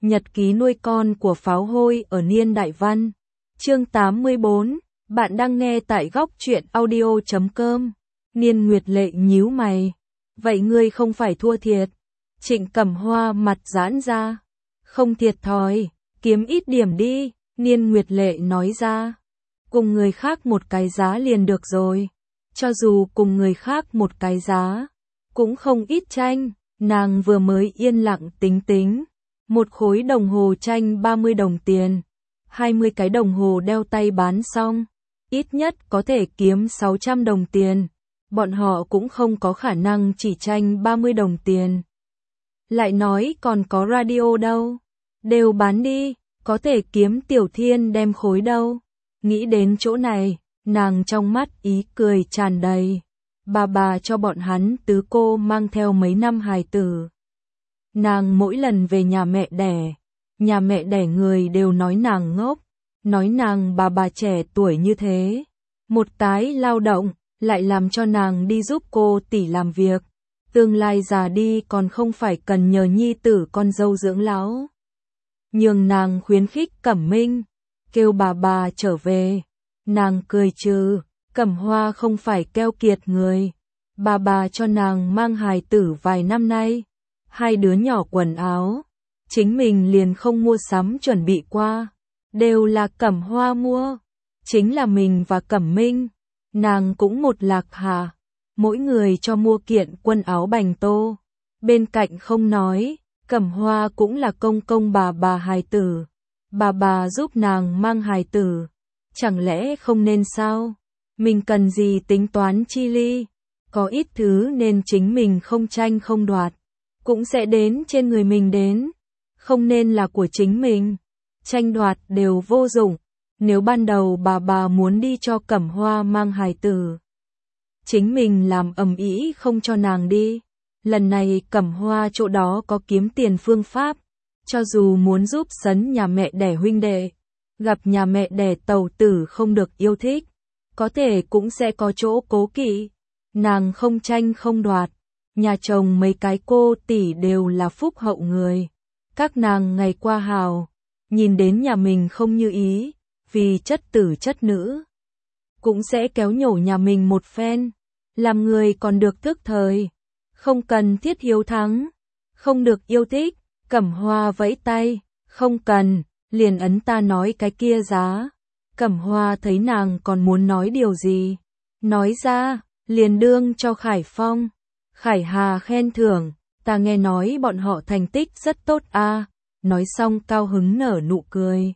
Nhật ký nuôi con của pháo hôi ở Niên Đại Văn. Chương 84, bạn đang nghe tại góc truyện audio.com. Niên Nguyệt Lệ nhíu mày. Vậy ngươi không phải thua thiệt. Trịnh Cẩm Hoa mặt giãn ra. Không thiệt thòi, kiếm ít điểm đi, Niên Nguyệt Lệ nói ra. Cùng người khác một cái giá liền được rồi. Cho dù cùng người khác một cái giá, cũng không ít tranh. Nàng vừa mới yên lặng tính. Một khối đồng hồ tranh 30 đồng tiền. 20 cái đồng hồ đeo tay bán xong. Ít nhất có thể kiếm 600 đồng tiền. Bọn họ cũng không có khả năng chỉ tranh 30 đồng tiền. Lại nói còn có radio đâu. Đều bán đi, có thể kiếm Tiểu Thiên đem khối đâu. Nghĩ đến chỗ này, nàng trong mắt ý cười tràn đầy. Bà cho bọn hắn tứ cô mang theo mấy năm hài tử. Nàng mỗi lần về nhà mẹ đẻ người đều nói nàng ngốc, nói nàng bà trẻ tuổi như thế. Một cái lao động, lại làm cho nàng đi giúp cô tỷ làm việc. Tương lai già đi còn không phải cần nhờ nhi tử con dâu dưỡng lão. Nhường nàng khuyến khích Cẩm Minh, kêu bà trở về. Nàng cười trừ, Cẩm Hoa không phải keo kiệt người. Bà cho nàng mang hài tử vài năm nay. 2 đứa nhỏ quần áo, chính mình liền không mua sắm chuẩn bị qua. Đều là Cẩm Hoa mua. Chính là mình và Cẩm Minh. Nàng cũng một lạc hà. Mỗi người cho mua kiện quần áo bành tô. Bên cạnh không nói, Cẩm Hoa cũng là công bà hài tử. Bà giúp nàng mang hài tử. Chẳng lẽ không nên sao? Mình cần gì tính toán chi ly? Có ít thứ nên chính mình không tranh không đoạt. Cũng sẽ đến trên người mình đến. Không nên là của chính mình. Tranh đoạt đều vô dụng. Nếu ban đầu bà muốn đi cho Cẩm Hoa mang hài tử, chính mình làm ầm ĩ không cho nàng đi. Lần này Cẩm Hoa chỗ đó có kiếm tiền phương pháp. Cho dù muốn giúp sấn nhà mẹ đẻ huynh đệ, gặp nhà mẹ đẻ tàu tử không được yêu thích, có thể cũng sẽ có chỗ cố kỵ. Nàng không tranh không đoạt. Nhà chồng mấy cái cô tỷ đều là phúc hậu người. Các nàng ngày qua hào, nhìn đến nhà mình không như ý, vì chất tử chất nữ, cũng sẽ kéo nhổ nhà mình một phen. Làm người còn được thức thời, không cần thiết hiếu thắng, không được yêu thích. Cẩm Hoa vẫy tay, không cần, liền ấn ta nói cái kia giá. Cẩm Hoa thấy nàng còn muốn nói điều gì, nói ra, liền đương cho Khải Phong. Khải Hà khen thưởng, ta nghe nói bọn họ thành tích rất tốt a. Nói xong cao hứng nở nụ cười.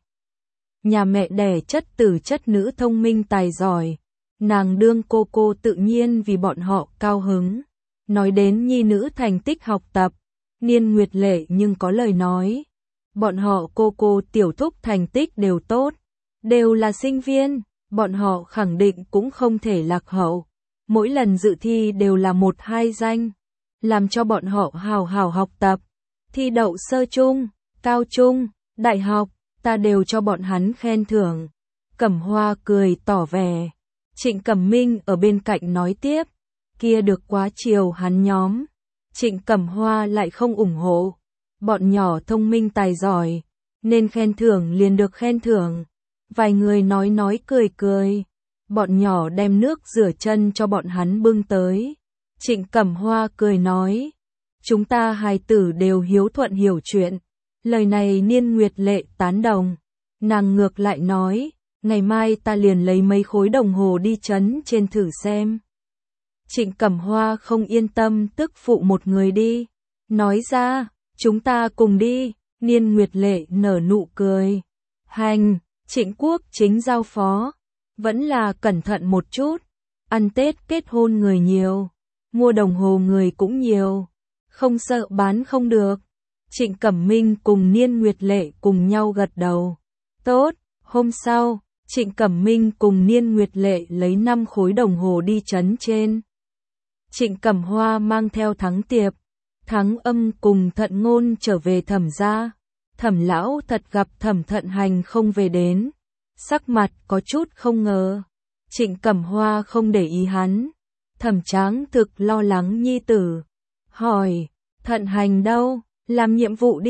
Nhà mẹ đẻ chất tử chất nữ thông minh tài giỏi. Nàng đương cô tự nhiên vì bọn họ cao hứng. Nói đến nhi nữ thành tích học tập, Niên Nguyệt Lệ nhưng có lời nói. Bọn họ cô tiểu thúc thành tích đều tốt. Đều là sinh viên, bọn họ khẳng định cũng không thể lạc hậu. Mỗi lần dự thi đều là 1-2 danh, làm cho bọn họ hào hào học tập, thi đậu sơ trung, cao trung, đại học, ta đều cho bọn hắn khen thưởng. Cẩm Hoa cười tỏ vẻ. Trịnh Cẩm Minh ở bên cạnh nói tiếp, kia được quá chiều hắn nhóm. Trịnh Cẩm Hoa lại không ủng hộ, bọn nhỏ thông minh tài giỏi, nên khen thưởng liền được khen thưởng. Vài người nói cười. Bọn nhỏ đem nước rửa chân cho bọn hắn bưng tới. Trịnh Cẩm Hoa cười nói, chúng ta hài tử đều hiếu thuận hiểu chuyện. Lời này Niên Nguyệt Lệ tán đồng. Nàng ngược lại nói, ngày mai ta liền lấy mấy khối đồng hồ đi trấn trên thử xem. Trịnh Cẩm Hoa không yên tâm tức phụ một người đi. Nói ra, chúng ta cùng đi. Niên Nguyệt Lệ nở nụ cười. Hành, Trịnh Quốc chính giao phó. Vẫn là cẩn thận một chút. Ăn Tết kết hôn người nhiều, mua đồng hồ người cũng nhiều, không sợ bán không được. Trịnh Cẩm Minh cùng Niên Nguyệt Lệ cùng nhau gật đầu. Tốt, hôm sau, Trịnh Cẩm Minh cùng Niên Nguyệt Lệ lấy 5 khối đồng hồ đi trấn trên. Trịnh Cẩm Hoa mang theo Thắng Tiệp, Thắng Âm cùng Thận Ngôn trở về Thẩm gia. Thẩm lão thật gặp Thẩm Thận Hành không về đến, sắc mặt có chút không ngờ. Trịnh Cẩm Hoa không để ý hắn. Thẩm Tráng thực lo lắng nhi tử, hỏi, Thận Hành đâu, làm nhiệm vụ đi.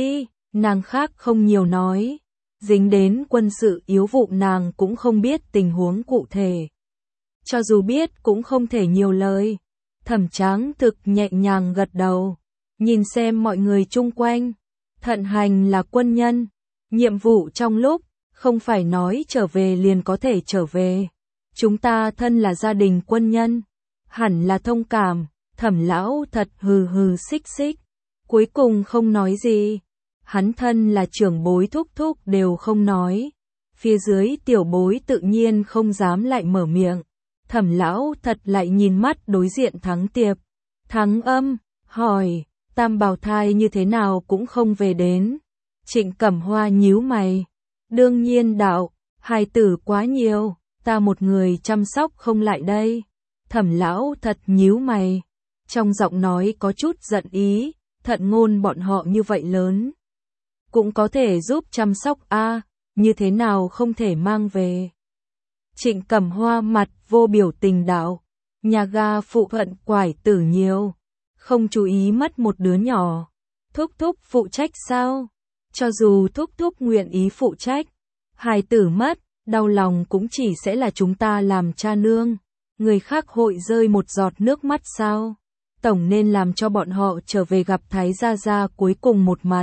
nàng khác không nhiều nói. Dính đến quân sự yếu vụ nàng cũng không biết tình huống cụ thể. Cho dù biết cũng không thể nhiều lời. Thẩm Tráng Thực nhẹ nhàng gật đầu, nhìn xem mọi người chung quanh. Thận Hành là quân nhân, nhiệm vụ trong lúc, không phải nói trở về liền có thể trở về. Chúng ta thân là gia đình quân nhân, hẳn là thông cảm. Thẩm lão thật hừ hừ xích xích, cuối cùng không nói gì. Hắn thân là trưởng bối thúc thúc đều không nói. Phía dưới tiểu bối tự nhiên không dám lại mở miệng. Thẩm lão thật lại nhìn mắt đối diện Thắng Tiệp. Thắng Âm, hỏi, tam bào thai như thế nào cũng không về đến. Trịnh Cẩm Hoa nhíu mày. Đương nhiên đạo, hài tử quá nhiều, ta một người chăm sóc không lại đây. Thẩm lão thật nhíu mày. Trong giọng nói có chút giận ý, Thận Ngôn bọn họ như vậy lớn. Cũng có thể giúp chăm sóc a, như thế nào không thể mang về. Trịnh Cẩm Hoa mặt vô biểu tình đạo, nhà ga phụ cận quải tử nhiều, không chú ý mất một đứa nhỏ. Thúc thúc phụ trách sao? Cho dù thúc thúc nguyện ý phụ trách, hài tử mất, đau lòng cũng chỉ sẽ là chúng ta làm cha nương. Người khác hội rơi một giọt nước mắt sao? Tổng nên làm cho bọn họ trở về gặp Thái Gia Gia cuối cùng một mặt.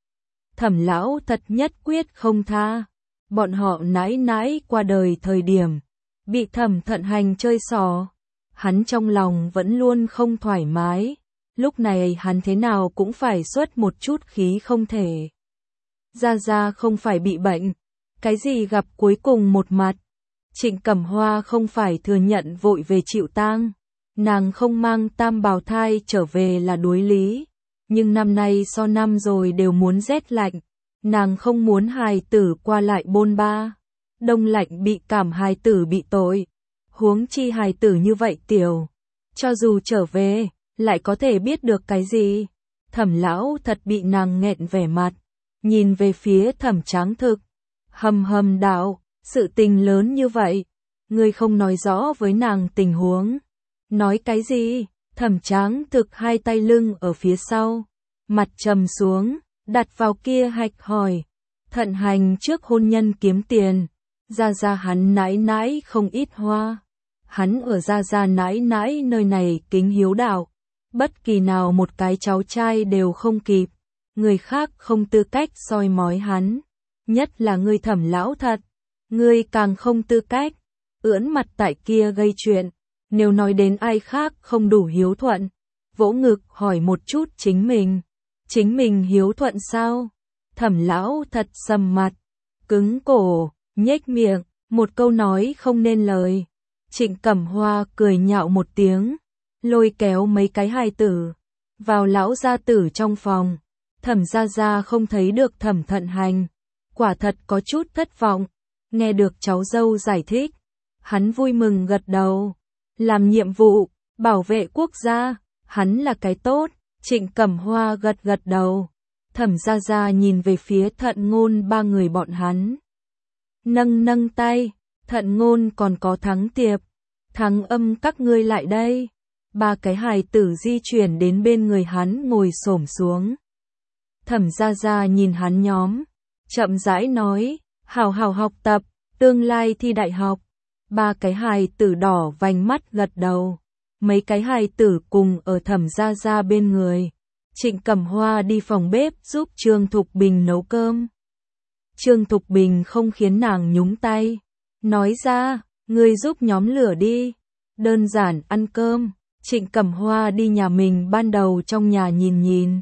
Thẩm lão thật nhất quyết không tha. Bọn họ nãi nãi qua đời thời điểm, bị Thẩm Thận Hành chơi xỏ. Hắn trong lòng vẫn luôn không thoải mái. Lúc này hắn thế nào cũng phải xuất một chút khí không thể. Gia Gia không phải bị bệnh. Cái gì gặp cuối cùng một mặt. Trịnh Cẩm Hoa không phải thừa nhận vội về chịu tang. Nàng không mang tam bào thai trở về là đối lý. Nhưng năm nay so năm rồi đều muốn rét lạnh. Nàng không muốn hài tử qua lại bôn ba. Đông lạnh bị cảm hài tử bị tội. Huống chi hài tử như vậy tiểu. Cho dù trở về, lại có thể biết được cái gì. Thẩm lão thật bị nàng nghẹn vẻ mặt. Nhìn về phía Thẩm Tráng Thực. Hầm hầm đạo, sự tình lớn như vậy. Ngươi không nói rõ với nàng tình huống. Nói cái gì? Thẩm Tráng Thực hai tay lưng ở phía sau. Mặt trầm xuống, đặt vào kia hạch hỏi. Thận Hành trước hôn nhân kiếm tiền. Gia Gia hắn nãi nãi không ít hoa. Hắn ở Gia Gia nãi nãi nơi này kính hiếu đạo. Bất kỳ nào một cái cháu trai đều không kịp. Người khác không tư cách soi mói hắn. Nhất là ngươi Thẩm lão thật. Ngươi càng không tư cách. Ưỡn mặt tại kia gây chuyện. Nếu nói đến ai khác không đủ hiếu thuận. Vỗ ngực hỏi một chút chính mình. Chính mình hiếu thuận sao? Thẩm lão thật sầm mặt. Cứng cổ, nhếch miệng. Một câu nói không nên lời. Trịnh Cẩm Hoa cười nhạo một tiếng. Lôi kéo mấy cái hài tử. Vào lão gia tử trong phòng. Thẩm Gia Gia không thấy được Thẩm Thận Hành. Quả thật có chút thất vọng. Nghe được cháu dâu giải thích. Hắn vui mừng gật đầu. Làm nhiệm vụ, bảo vệ quốc gia. Hắn là cái tốt. Trịnh Cẩm Hoa gật gật đầu. Thẩm Gia Gia nhìn về phía Thận Ngôn ba người bọn hắn. Nâng nâng tay. Thận Ngôn còn có Thắng Tiệp. Thắng Âm các ngươi lại đây. Ba cái hài tử di chuyển đến bên người hắn ngồi xổm xuống. Thẩm Gia Gia nhìn hắn nhóm. Chậm rãi nói. Hào hào học tập. Tương lai thi đại học. Ba cái hài tử đỏ vành mắt gật đầu. Mấy cái hài tử cùng ở Thẩm Gia Gia bên người. Trịnh Cẩm Hoa đi phòng bếp giúp Trương Thục Bình nấu cơm. Trương Thục Bình không khiến nàng nhúng tay. Nói ra, ngươi giúp nhóm lửa đi. Đơn giản ăn cơm. Trịnh Cẩm Hoa đi nhà mình ban đầu trong nhà nhìn nhìn.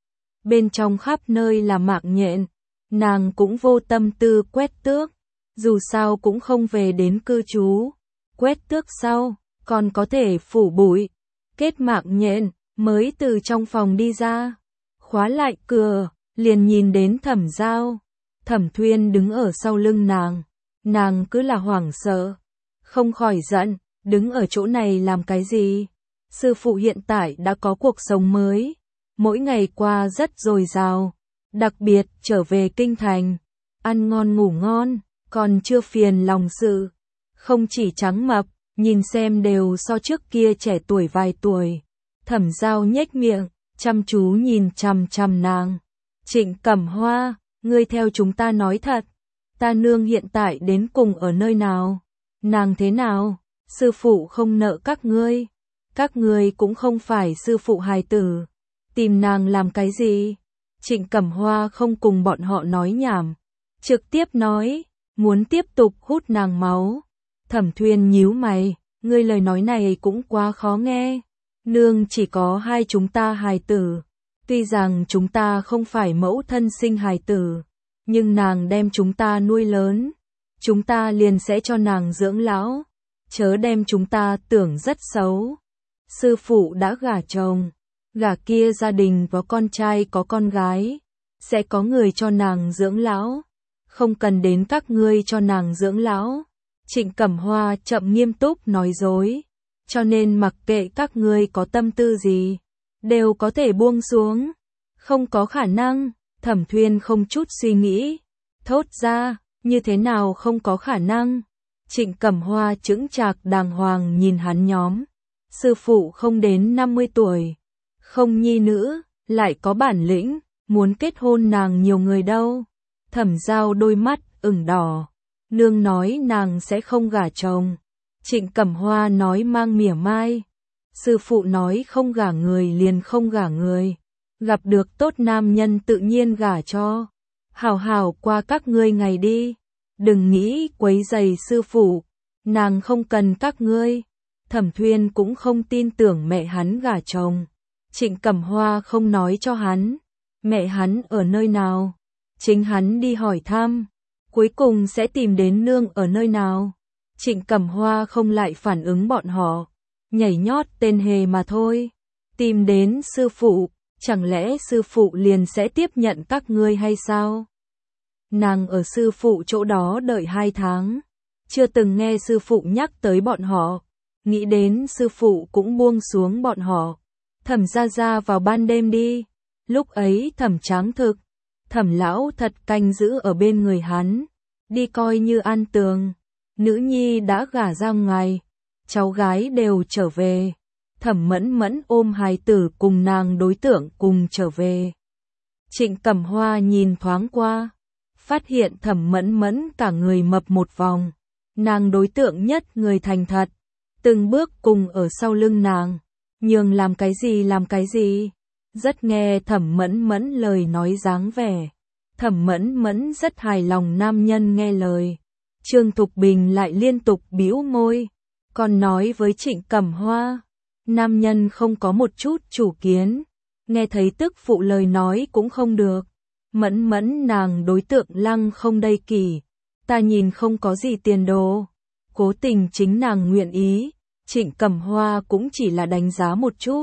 Bên trong khắp nơi là mạng nhện. Nàng cũng vô tâm tư quét tước. Dù sao cũng không về đến cư trú. Quét tước sau, còn có thể phủ bụi. Kết mạng nhện, mới từ trong phòng đi ra. Khóa lại cửa, liền nhìn đến Thẩm Giao. Thẩm Thuyên đứng ở sau lưng nàng. Nàng cứ là hoảng sợ. Không khỏi giận, đứng ở chỗ này làm cái gì? Sư phụ hiện tại đã có cuộc sống mới. Mỗi ngày qua rất dồi dào. Đặc biệt trở về kinh thành. Ăn ngon ngủ ngon, còn chưa phiền lòng sự. Không chỉ trắng mập, nhìn xem đều so trước kia trẻ tuổi vài tuổi. Thẩm Giao nhếch miệng, chăm chú nhìn chằm chằm nàng. Trịnh Cẩm Hoa, ngươi theo chúng ta nói thật, ta nương hiện tại đến cùng ở nơi nào? Nàng thế nào? Sư phụ không nợ các ngươi cũng không phải sư phụ hài tử, tìm nàng làm cái gì? Trịnh Cẩm Hoa không cùng bọn họ nói nhảm, trực tiếp nói, muốn tiếp tục hút nàng máu. Thẩm Thuyên nhíu mày, ngươi lời nói này cũng quá khó nghe, nương chỉ có hai chúng ta hài tử, tuy rằng chúng ta không phải mẫu thân sinh hài tử, nhưng nàng đem chúng ta nuôi lớn, chúng ta liền sẽ cho nàng dưỡng lão, chớ đem chúng ta tưởng rất xấu. Sư phụ đã gả chồng, gả kia gia đình có con trai có con gái, sẽ có người cho nàng dưỡng lão, không cần đến các ngươi cho nàng dưỡng lão. Trịnh Cẩm Hoa chậm nghiêm túc nói dối, cho nên mặc kệ các ngươi có tâm tư gì, đều có thể buông xuống. Không có khả năng, Thẩm Thuyên không chút suy nghĩ, thốt ra, như thế nào không có khả năng? Trịnh Cẩm Hoa chững chạc đàng hoàng nhìn hắn nhóm, sư phụ không đến 50 tuổi, không nhi nữ, lại có bản lĩnh, muốn kết hôn nàng nhiều người đâu. Thẩm Giao đôi mắt ửng đỏ, nương nói nàng sẽ không gả chồng. Trịnh Cẩm Hoa nói mang mỉa mai, sư phụ nói không gả người liền không gả người, gặp được tốt nam nhân tự nhiên gả cho. Hảo hảo qua các ngươi ngày đi, đừng nghĩ quấy rầy sư phụ, nàng không cần các ngươi. Thẩm Thuyên cũng không tin tưởng mẹ hắn gả chồng. Trịnh Cẩm Hoa không nói cho hắn, mẹ hắn ở nơi nào, chính hắn đi hỏi thăm, cuối cùng sẽ tìm đến nương ở nơi nào. Trịnh Cẩm Hoa không lại phản ứng bọn họ, nhảy nhót tên hề mà thôi. Tìm đến sư phụ, chẳng lẽ sư phụ liền sẽ tiếp nhận các ngươi hay sao? Nàng ở sư phụ chỗ đó đợi 2 tháng, chưa từng nghe sư phụ nhắc tới bọn họ, nghĩ đến sư phụ cũng buông xuống bọn họ. Thẩm ra vào ban đêm đi, lúc ấy Thẩm Tráng Thực, Thẩm lão thật canh giữ ở bên người hắn, đi coi như an tường. Nữ nhi đã gả ra ngoài, cháu gái đều trở về. Thẩm Mẫn Mẫn ôm hài tử cùng nàng đối tượng cùng trở về. Trịnh Cẩm Hoa nhìn thoáng qua, phát hiện Thẩm Mẫn Mẫn cả người mập một vòng, nàng đối tượng nhất người thành thật, từng bước cùng ở sau lưng nàng, nhường làm cái gì, rất nghe Thẩm Mẫn Mẫn lời nói dáng vẻ. Thẩm Mẫn Mẫn rất hài lòng nam nhân nghe lời. Trương Thục Bình lại liên tục bĩu môi, còn nói với Trịnh Cẩm Hoa, nam nhân không có một chút chủ kiến, nghe thấy tức phụ lời nói cũng không được. Mẫn Mẫn nàng đối tượng lăng không đây kỷ, ta nhìn không có gì tiền đồ, cố tình chính nàng nguyện ý, Trịnh Cẩm Hoa cũng chỉ là đánh giá một chút.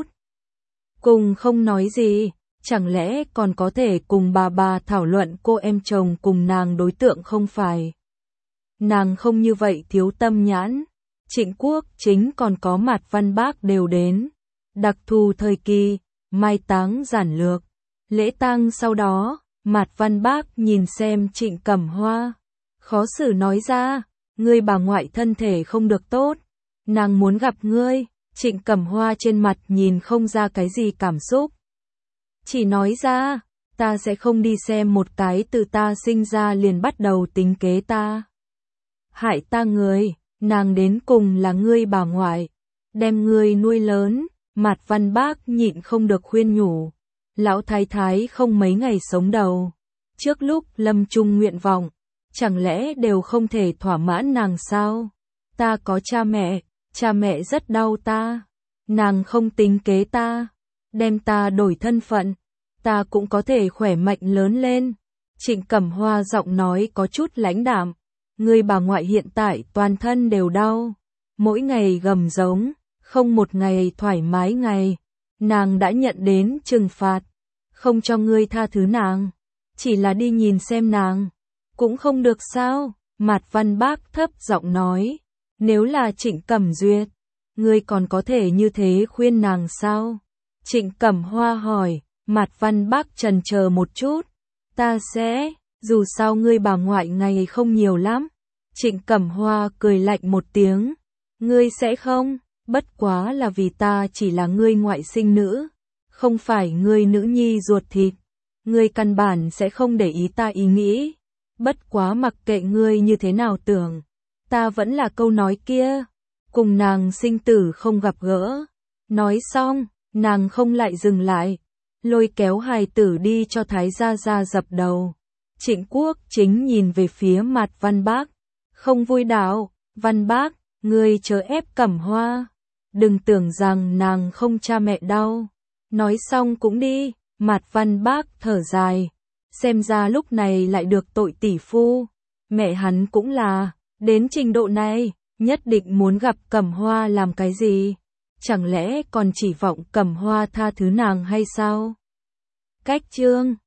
Cùng không nói gì, chẳng lẽ còn có thể cùng bà thảo luận cô em chồng cùng nàng đối tượng không phải. Nàng không như vậy thiếu tâm nhãn. Trịnh Quốc Chính còn có Mạt Văn Bác đều đến. Đặc thù thời kỳ, mai táng giản lược, lễ tang sau đó, Mạt Văn Bác nhìn xem Trịnh Cẩm Hoa, khó xử nói ra, ngươi bà ngoại thân thể không được tốt, nàng muốn gặp ngươi. Trịnh Cẩm Hoa trên mặt nhìn không ra cái gì cảm xúc, chỉ nói ra, ta sẽ không đi xem một cái từ ta sinh ra liền bắt đầu tính kế ta, hại ta người, nàng đến cùng là ngươi bà ngoại, đem ngươi nuôi lớn. Mạt Văn Bác nhịn không được khuyên nhủ, lão thái thái không mấy ngày sống đầu, trước lúc lâm chung nguyện vọng, chẳng lẽ đều không thể thỏa mãn nàng sao? Ta có cha mẹ rất đau ta, nàng không tính kế ta, đem ta đổi thân phận, ta cũng có thể khỏe mạnh lớn lên. Trịnh Cẩm Hoa giọng nói có chút lãnh đạm, người bà ngoại hiện tại toàn thân đều đau, mỗi ngày gầm giống, không một ngày thoải mái ngày, nàng đã nhận đến trừng phạt, không cho ngươi tha thứ nàng, chỉ là đi nhìn xem nàng, cũng không được sao? Mạt Văn Bác thấp giọng nói, nếu là Trịnh Cẩm Duyệt, ngươi còn có thể như thế khuyên nàng sao? Trịnh Cẩm Hoa hỏi. Mạt Văn Bác chần chờ một chút, ta sẽ, dù sao ngươi bà ngoại ngày không nhiều lắm. Trịnh Cẩm Hoa cười lạnh một tiếng, ngươi sẽ không, bất quá là vì ta chỉ là ngươi ngoại sinh nữ, không phải ngươi nữ nhi ruột thịt, ngươi căn bản sẽ không để ý ta ý nghĩ. Bất quá mặc kệ ngươi như thế nào tưởng, ta vẫn là câu nói kia, cùng nàng sinh tử không gặp gỡ. Nói xong, nàng không lại dừng lại, lôi kéo hài tử đi cho Thái gia gia dập đầu. Trịnh Quốc Chính nhìn về phía mặt Văn Bác, không vui đạo, Văn Bác, ngươi chớ ép Cẩm Hoa, đừng tưởng rằng nàng không cha mẹ đâu. Nói xong cũng đi, mặt Văn Bác thở dài, xem ra lúc này lại được tội tỷ phu, mẹ hắn cũng là, đến trình độ này, nhất định muốn gặp Cẩm Hoa làm cái gì? Chẳng lẽ còn chỉ vọng Cẩm Hoa tha thứ nàng hay sao? Cách chương